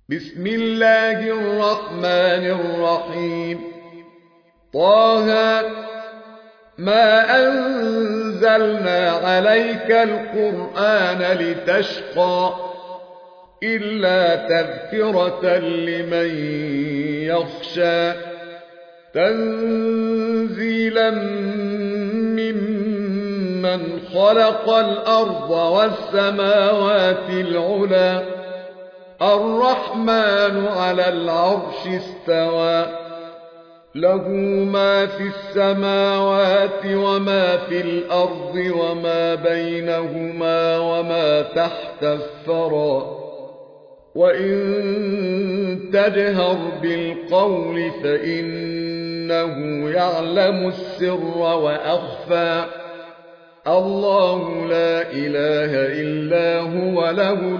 بسم الله الرحمن الرحيم. طه ما أنزلنا عليك القرآن لتشقى إلا تذكرة لمن يخشى تنزيلا ممن خلق الأرض والسماوات العلى الرحمن على العرش استوى له ما في السماوات وما في الأرض وما بينهما وما تحت الثرى وإن تجهر بالقول فإنه يعلم السر وأخفى الله لا إله إلا هو له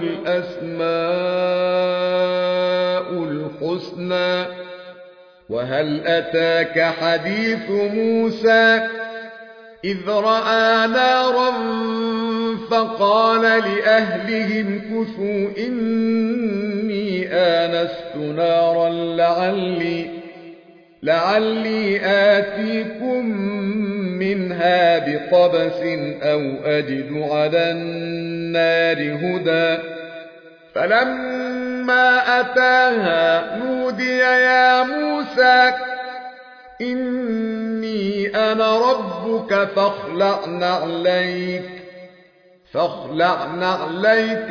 الأسماء الحسنى. وهل أتاك حديث موسى إذ رأى نارا فقال لأهلهم كثوا إني آنست نارا لعلي آتيكم منها بقبس أو أجد على النار هدى فلما أتاها نودي يا موسى إني أنا ربك فاخلع نعليك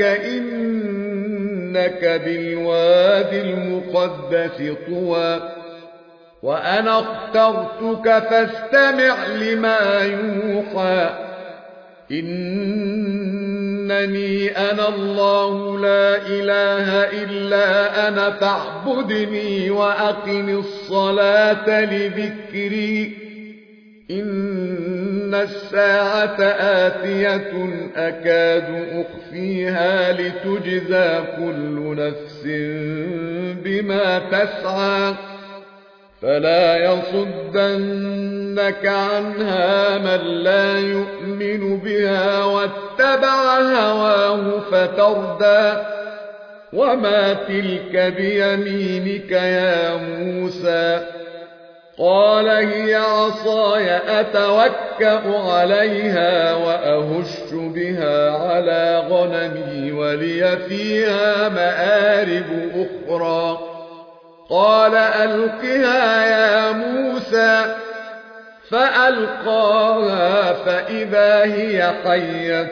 إنك بالوادي المقدس طوى وأنا اخترتك فاستمع لما يوحى إنني أنا الله لا إله إلا أنا فاعبدني وأقم الصلاة لذكري إن الساعة آتية أكاد أخفيها لتجزى كل نفس بما تسعى فلا يصدنك عنها من لا يؤمن بها واتبع هواه فتردى وما تلك بيمينك يا موسى قال هي عصاي أتوكأ عليها وأهش بها على غنمي ولي فيها مآرب أخرى قال ألقها يا موسى فألقاها فإذا هي حية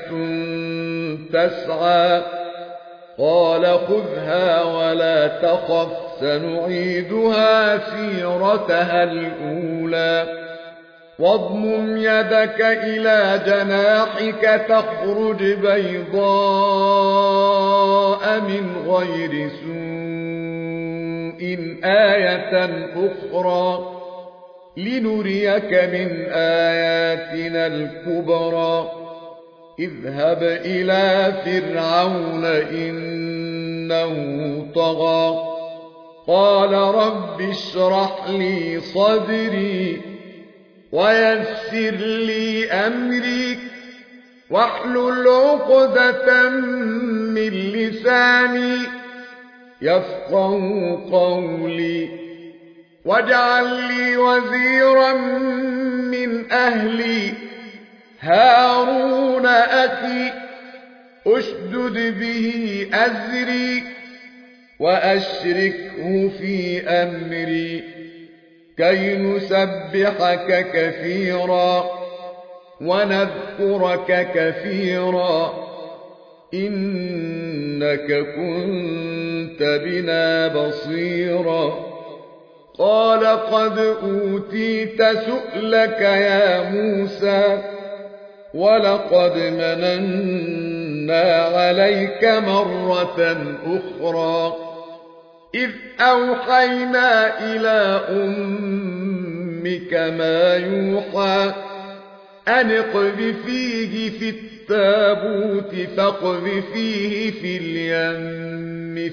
تسعى قال خذها ولا تخف سنعيدها سيرتها الأولى واضمم يدك إلى جناحك تخرج بيضاء من غير سوء آية أخرى لنريك من آياتنا الكبرى اذهب إلى فرعون إنه طغى قال رب اشرح لي صدري ويسر لي أمري واحلل عقدة من لساني يفقهوا قولي واجعل لي وزيرا من أهلي هارون أخي أشدد به أزري وأشركه في أمري كي نسبحك كثيرا ونذكرك كثيرا إنك كنت بنا بصيرا قال قد أوتيت سؤلك يا موسى ولقد مننا عليك مرة أخرى إذ أوحينا إلى أمك ما يوحى أن اقذفيه في التابوت فاقذفيه في اليم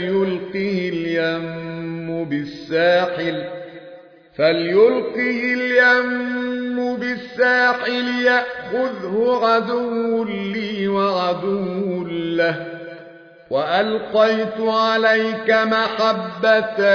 فليلقه اليم بالساحل يأخذه عدو لي وعدو له وألقيت عليك محبة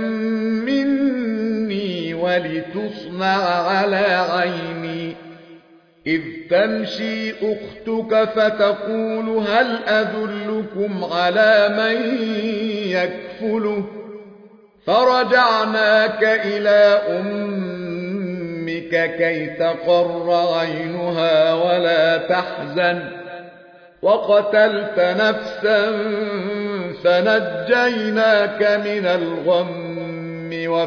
مني ولتصنع على عيني إذ تمشي أختك فتقول هل أدلكم على من يكفله فرجعناك إلى أمك كي تقر عينها ولا تحزن وقتلت نفسا فنجيناك من الغم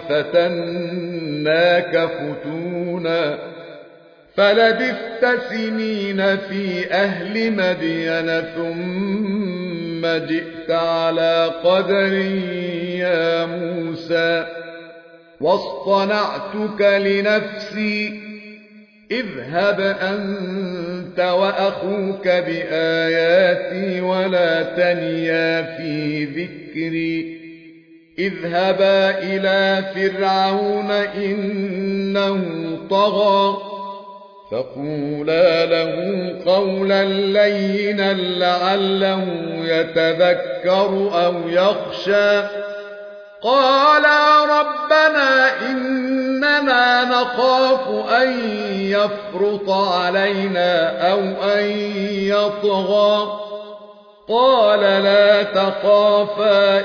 وفتناك فتونا فلبثت سنين في أهل مدين ثم جئت على قدر يا موسى واصطنعتك لنفسي اذهب أنت وأخوك بآياتي ولا تنيا في ذكري اذهبا إلى فرعون إنه طغى فقولا له قولا لينا لعله يتذكر أو يخشى قالا ربنا إننا نخاف أن يفرط علينا أو أن يطغى قال لا تخافا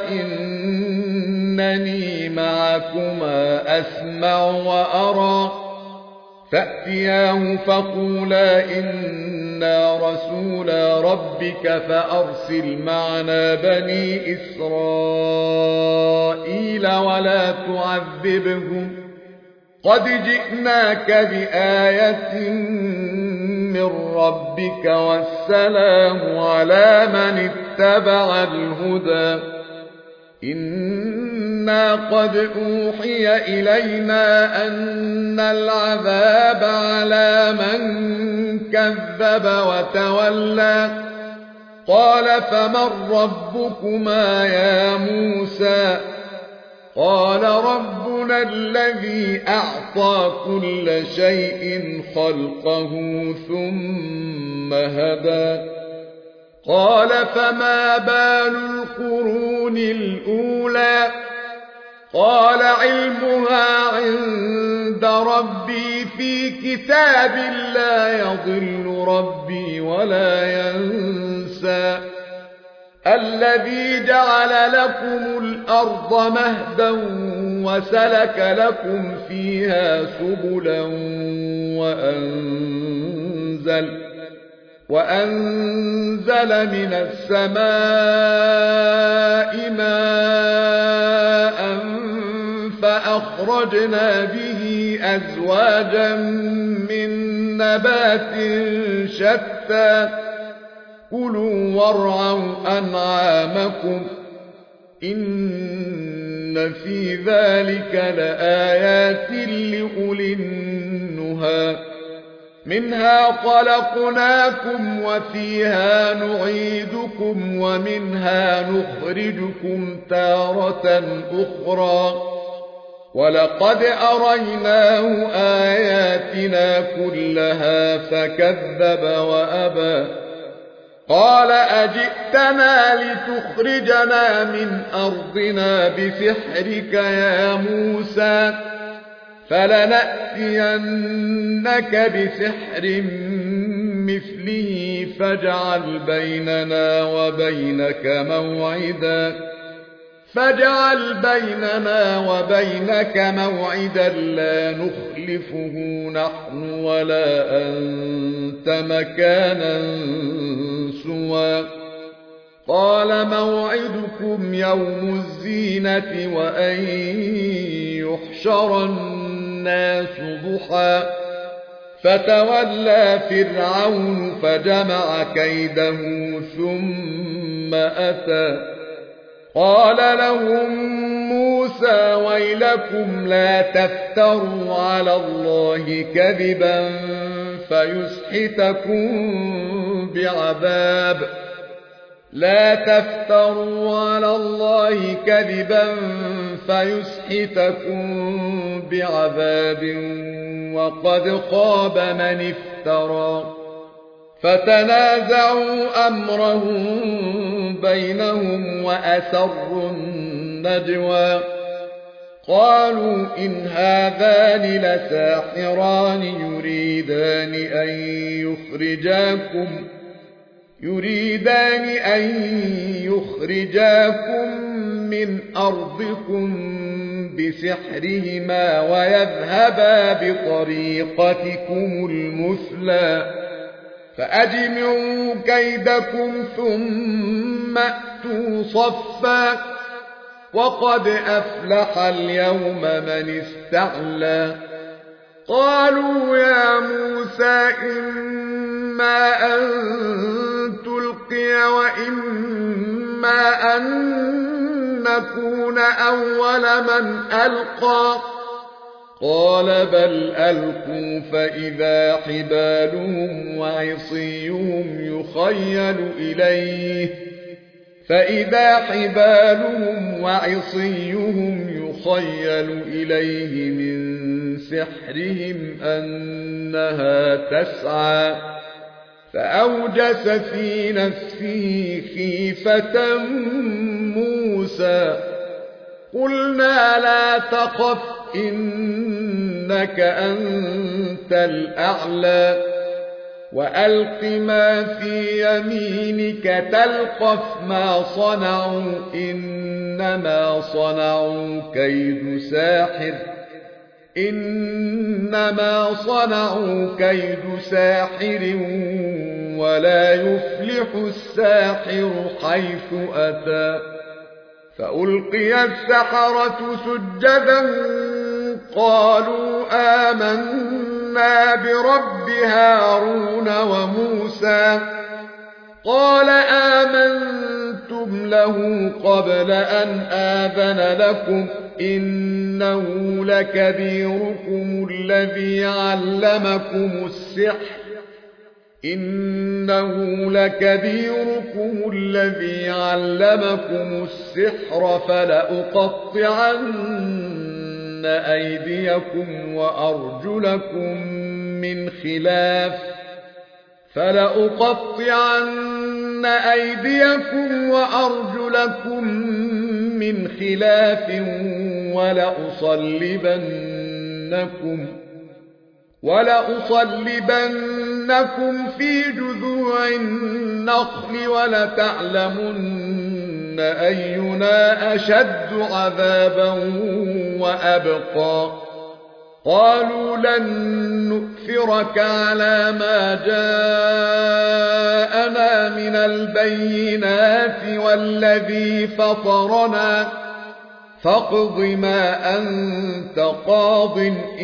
إنني معكما أسمع وأرى فأتياه فقولا إنا رسولا ربك فأرسل معنا بني إسرائيل ولا تعذبهم قد جئناك بآية من ربك والسلام على من اتبع الهدى إنا قد أوحي إلينا أن العذاب على من كذب وتولى قال فمن ربكما يا موسى قال ربنا الذي أعطى كل شيء خلقه ثم هدى قال فما بال القرون الأولى قال علمها عند ربي في كتاب لا يضل ربي ولا ينسى الذي جعل لكم الأرض مهدا وسلك لكم فيها سبلا وأنزل من السماء ماء فأخرجنا به أزواجا من نبات شتى كلوا وارعوا أنعامكم إن في ذلك لآيات لأولي النهى منها خلقناكم وفيها نعيدكم ومنها نخرجكم تارة أخرى ولقد أريناه آياتنا كلها فكذب وأبى قال أجئتنا لتخرجنا من أرضنا بسحرك يا موسى فلنأتينك بسحر مثله فاجعل بيننا وبينك موعدا لا نخلفه نحن ولا أنت مكانا سوى قال موعدكم يوم الزينة وأن يحشر الناس ضحى فتولى فرعون فجمع كيده ثم أتى قال لهم موسى ويلكم لا تفتروا على الله كذبا فيسحتكم بعذاب وقد خاب من افترى فتنازعوا أمرهم بينهم وأسروا النجوى قالوا إن هذان لساحران يريدان أن يخرجاكم من أرضكم بسحرهما ويذهبا بطريقتكم المثلى فأجمعوا كيدكم ثم أتوا صفا وقد أفلح اليوم من استعلى قالوا يا موسى إما أن تلقي وإما أن نكون أول من ألقى قال بل ألقوا فإذا حبالهم وعصيهم يخيل إليه من سحرهم أنها تسعى فأوجس في نفسه خيفة موسى قلنا لا تخف إنك أنت الأعلى وألق ما في يمينك تلقف ما صنعوا إنما صنعوا كيد ساحر ولا يفلح الساحر حيث أتى فألقي السحرة سجدا قالوا آمنا برب هارون وموسى قال آمنتم له قبل أن آذن لكم إنه لكبيركم الذي علمكم السحر فلأقطعن أيديكم وأرجلكم من خلاف ولأصلبنكم في جذوع النخل ولتعلمن أينا أشد عذابا وأبقى قالوا لن نؤثرك على ما جاءنا من البينات والذي فطرنا فاقض ما أنت قاض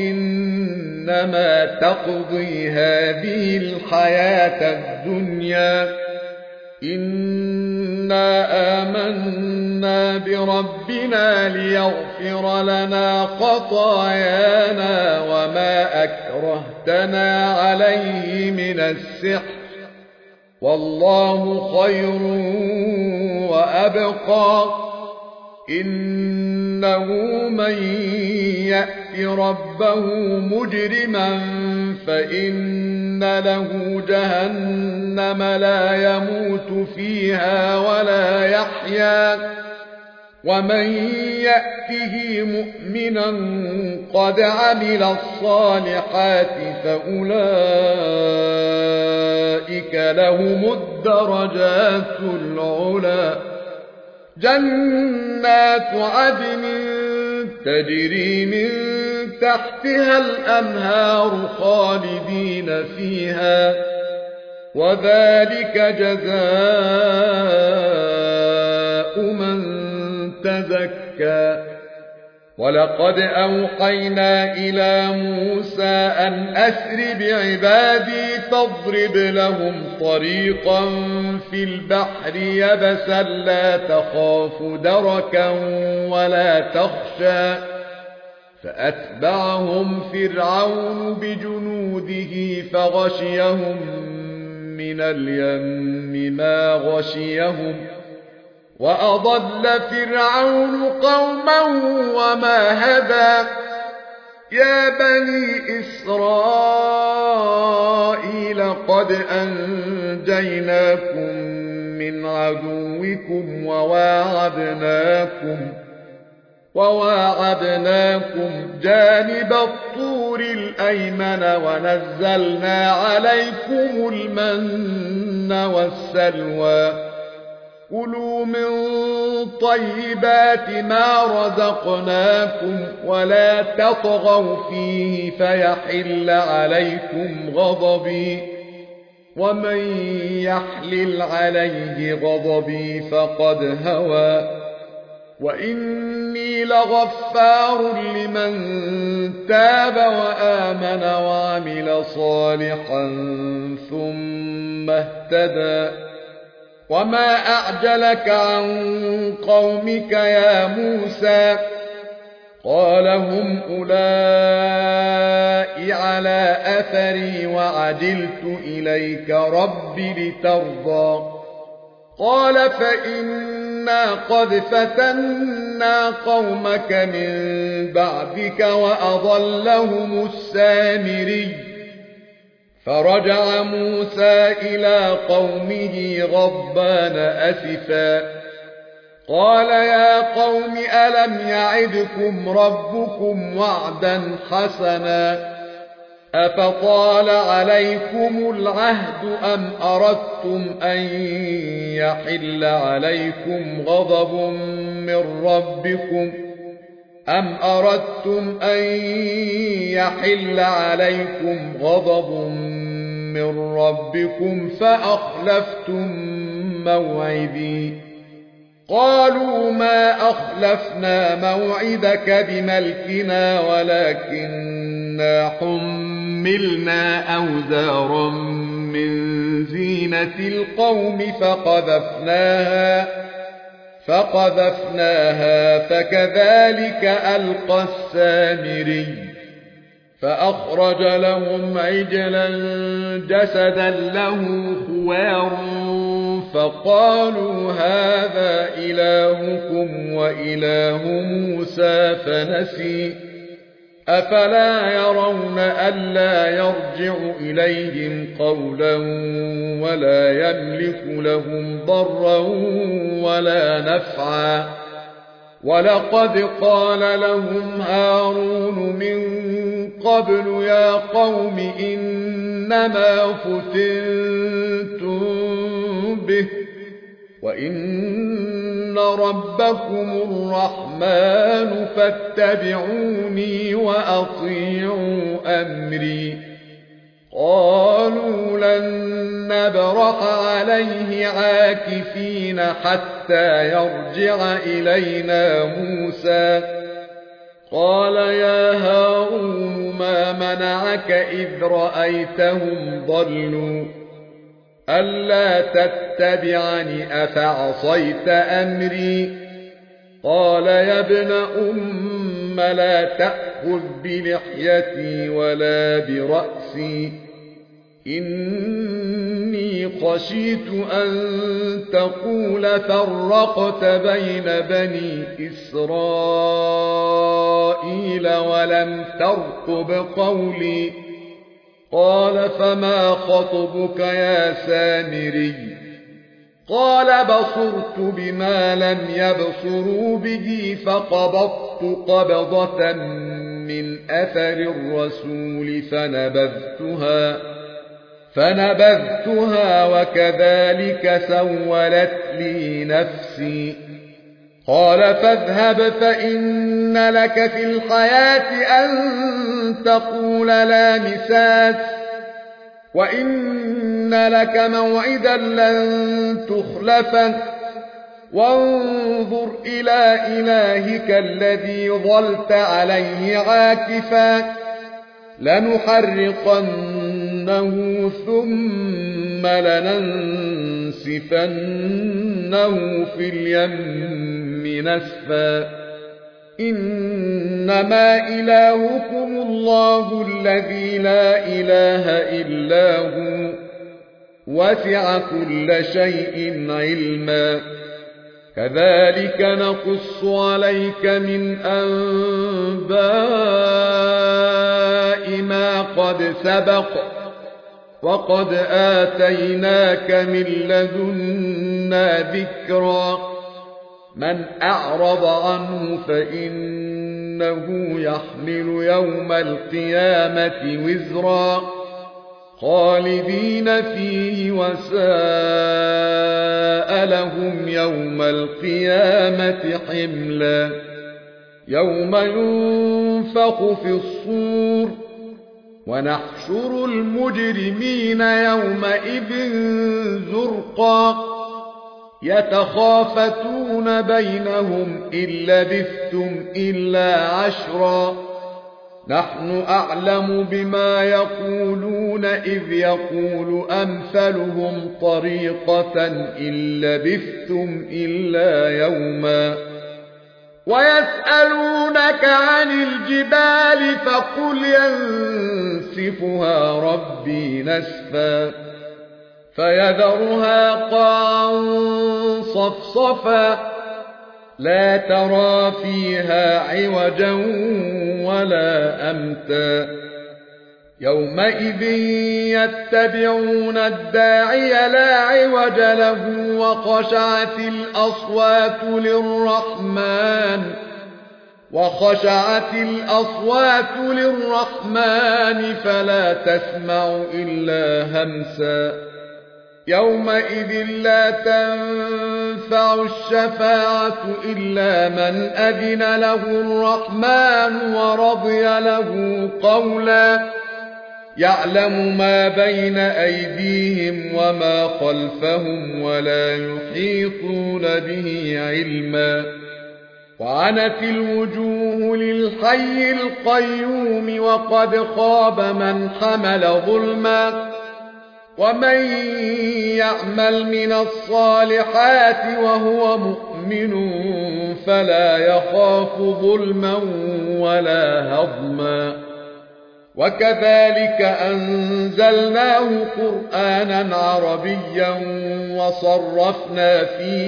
إنما تقضي هذه الحياة الدنيا إنا آمنا بربنا ليغفر لنا خطايانا وما أكرهتنا عليه من السحر والله خير وأبقى إنه من يأت ربه مجرما فإن له جهنم لا يموت فيها ولا يحيا ومن يأته مؤمنا قد عمل الصالحات فأولئك لهم الدرجات العلى جنات عدن تجري من تحتها الأنهار خالدين فيها وذلك جزاء من تزكى ولقد أوحينا إلى موسى أن أسر بعبادي فاضرب لهم طريقا في البحر يبسا لا تخاف دركا ولا تخشى فأتبعهم فرعون بجنوده فغشيهم من اليم ما غشيهم وأضل فرعون قومه وما هدى يا بني إسرائيل قد أنجيناكم من عدوكم وواعدناكم جانب الطور الأيمن ونزلنا عليكم المن والسلوى كلوا من طيبات ما رزقناكم ولا تطغوا فيه فيحل عليكم غضبي ومن يحلل عليه غضبي فقد هوى وإني لغفار لمن تاب وآمن وعمل صالحا ثم اهتدى وما أعجلك عن قومك يا موسى قال هم أولئك على أثري وعجلت إليك رب لترضى قال فإنا قد فتنا قومك من بعدك وأضلهم السامري فرجع موسى إلى قومه غضبان أسفا قال يا قوم ألم يعدكم ربكم وعدا حسنا أفطال عليكم العهد أم أردتم أن يحل عليكم غضب من ربكم فأخلفتم موعدي قالوا ما أخلفنا موعدك بملكنا ولكننا حملنا أوزارا من زينة القوم فقذفناها فكذلك ألقى السامري فأخرج لهم عجلا جسدا له خوار فقالوا هذا إلهكم وإله موسى فنسي أفلا يرون ألا يرجع إليهم قولا ولا يملك لهم ضرا ولا نفعا ولقد قال لهم هارون من قبل يا قوم إنما فتنتم به وإن ربكم الرحمن فاتبعوني وأطيعوا أمري قالوا لن نبرح عليه عاكفين حتى يرجع إلينا موسى قال يا هارون ما منعك إذ رأيتهم ضلوا ألا تتبعني أفعصيت أمري قال يا ابن أم لا تأخذ بلحيتي ولا برأسي إني خشيت أن تقول فرقت بين بني إسرائيل ولم ترقب قولي قال فما خطبك يا سامري قال بصرت بما لم يبصروا به فقبضت قبضة من أثر الرسول فنبذتها وكذلك سولت لي نفسي قال فاذهب فإن لك في الحياة أن تقول لا مساس وإن لك موعدا لن تخلفه وانظر إلى إلهك الذي ظلت عليه عاكفا لنحرقنه ثم لننسفنه في اليم نسفا إنما إلهكم الله الذي لا إله إلا هو وسع كل شيء علما كذلك نقص عليك من أنباء ما قد سبق وقد آتيناك من لدنا ذكرا من أعرض عنه فإنه يحمل يوم القيامة وزرا خالدين فيه وساء لهم يوم القيامة حملا يوم ينفخ في الصور ونحشر المجرمين يومئذ زرقا يتخافتون بينهم إن لبثتم إلا عشرا نحن أعلم بما يقولون إذ يقول أمثلهم طريقة إن لبثتم إلا يوما ويسألونك عن الجبال فقل ينسفها ربي نسفا فيذرها قاعا صفصفا لا ترى فيها عوجا ولا أمتا يومئذ يتبعون الداعي لا عوج له وخشعت الأصوات للرحمن فلا تسمع إلا همسا يومئذ لا تنفع الشفاعة إلا من أذن له الرحمن ورضي له قولا يعلم ما بين أيديهم وما خلفهم ولا يحيطون به علما وعنت الوجوه للحي القيوم وقد خاب من حمل ظلما ومن يعمل من الصالحات وهو مؤمن فلا يخاف ظلما ولا هضما وكذلك أنزلناه قرآنا عربيا وصرفنا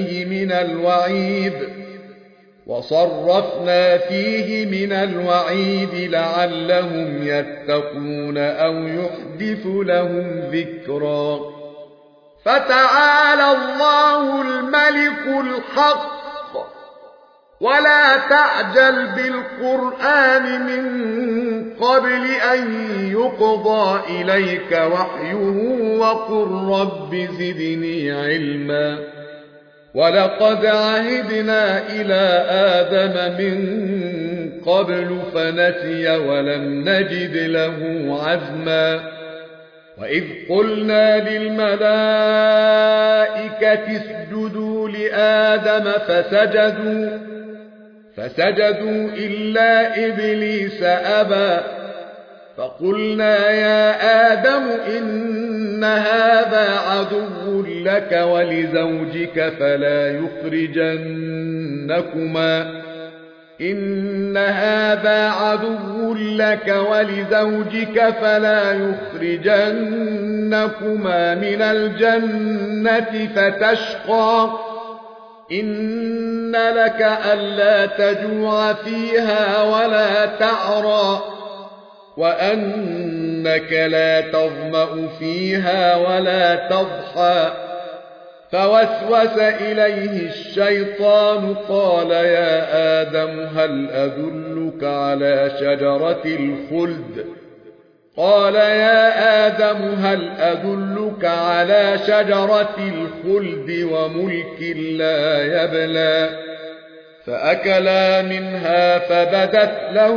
فيه من الوعيد لعلهم يتقون أو يحدث لهم ذكرا فتعالى الله الملك الحق ولا تعجل بالقرآن من قبل أن يقضى إليك وحيه وقل رب زدني علما ولقد عهدنا إلى آدم من قبل فنسي ولم نجد له عزما وإذ قلنا للملائكة اسجدوا لآدم فسجدوا إلا إبليس أبى فقلنا يا آدم إن هذا عدو لك ولزوجك فلا يخرجنكما من الجنة فتشقى إن لك ألا تجوع فيها ولا تعرى وأنك لا تظمأ فيها ولا تضحى فوسوس إليه الشيطان قال يا آدم هل أدلك على شجرة الخلد وملك لا يبلى فأكلا منها فبدت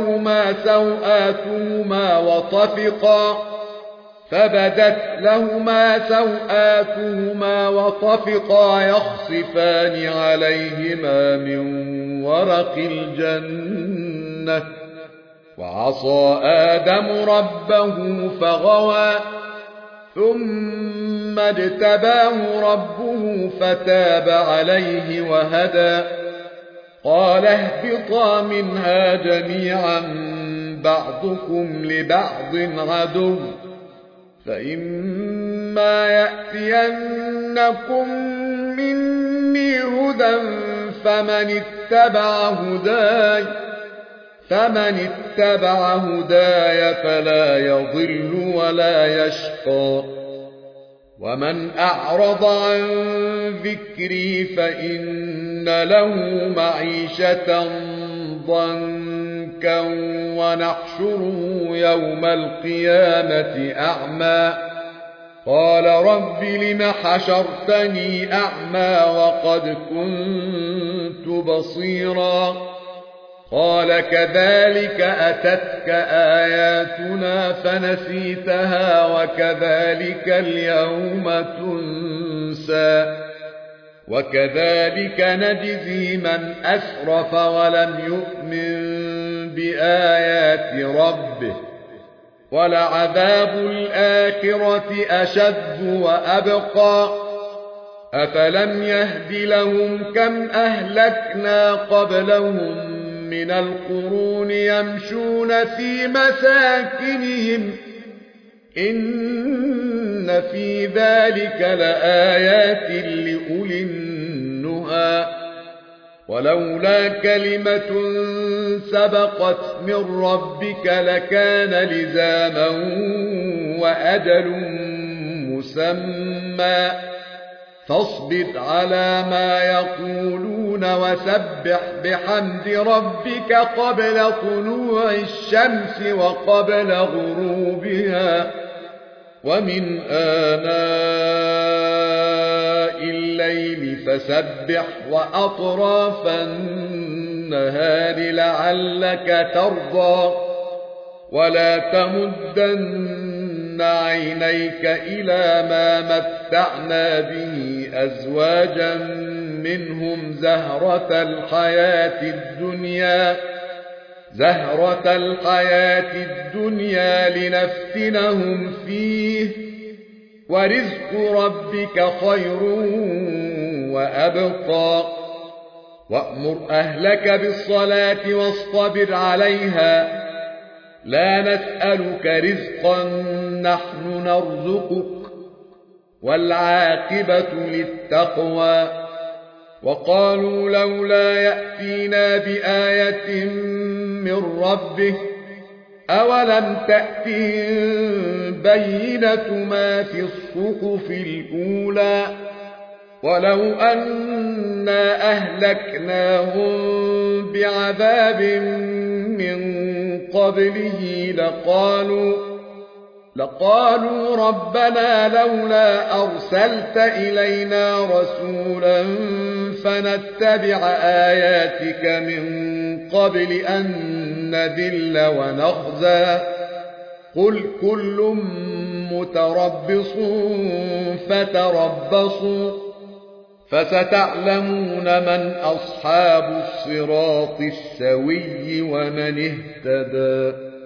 لهما سوآتهما وطفقا يخصفان عليهما من ورق الجنة وعصى آدم ربه فغوى ثم اجتباه ربه فتاب عليه وهدى قال اهبطا منها جميعا بعضكم لبعض عدو فإما يأتينكم مني هدى فمن اتبع هداي فلا يضل ولا يشقى. ومن أعرض عن ذكري فإن له معيشة ضنكا ونحشره يوم القيامة أعمى. قال رب لم حشرتني أعمى وقد كنت بصيرا. قال كذلك أتتك آياتنا فنسيتها وكذلك اليوم تنسى. وكذلك نجزي من أسرف ولم يؤمن بآيات ربه ولعذاب الآخرة أشد وأبقى. أفلم يهد لهم كم أهلكنا قبلهم من القرون يمشون في مساكنهم إن في ذلك لآيات لأولي النهى. ولولا كلمة سبقت من ربك لكان لزاما وأجل مسمى. فاصبر على ما يقولون وسبح بحمد ربك قبل طلوع الشمس وقبل غروبها ومن آناء الليل فسبح وأطراف النهار لعلك ترضى. ولا تمدن عينيك إلى ما متعنا به أزواجا منهم زهرة الحياة الدنيا لنفتنهم فيه ورزق ربك خير وأبقى. وأمر أهلك بالصلاة واصطبر عليها لا نسألك رزقا نحن نرزقك والعاقبة للتقوى. وقالوا لولا يأتينا بآية من ربه أولم تأتهم بينة ما في الصحف الأولى. ولو أنا أهلكناهم بعذاب من قبله لقالوا ربنا لولا أرسلت إلينا رسولا فنتبع آياتك من قبل أن نذل ونخزى. قل كل متربص فتربصوا فستعلمون من أصحاب الصراط السوي ومن اهتدى.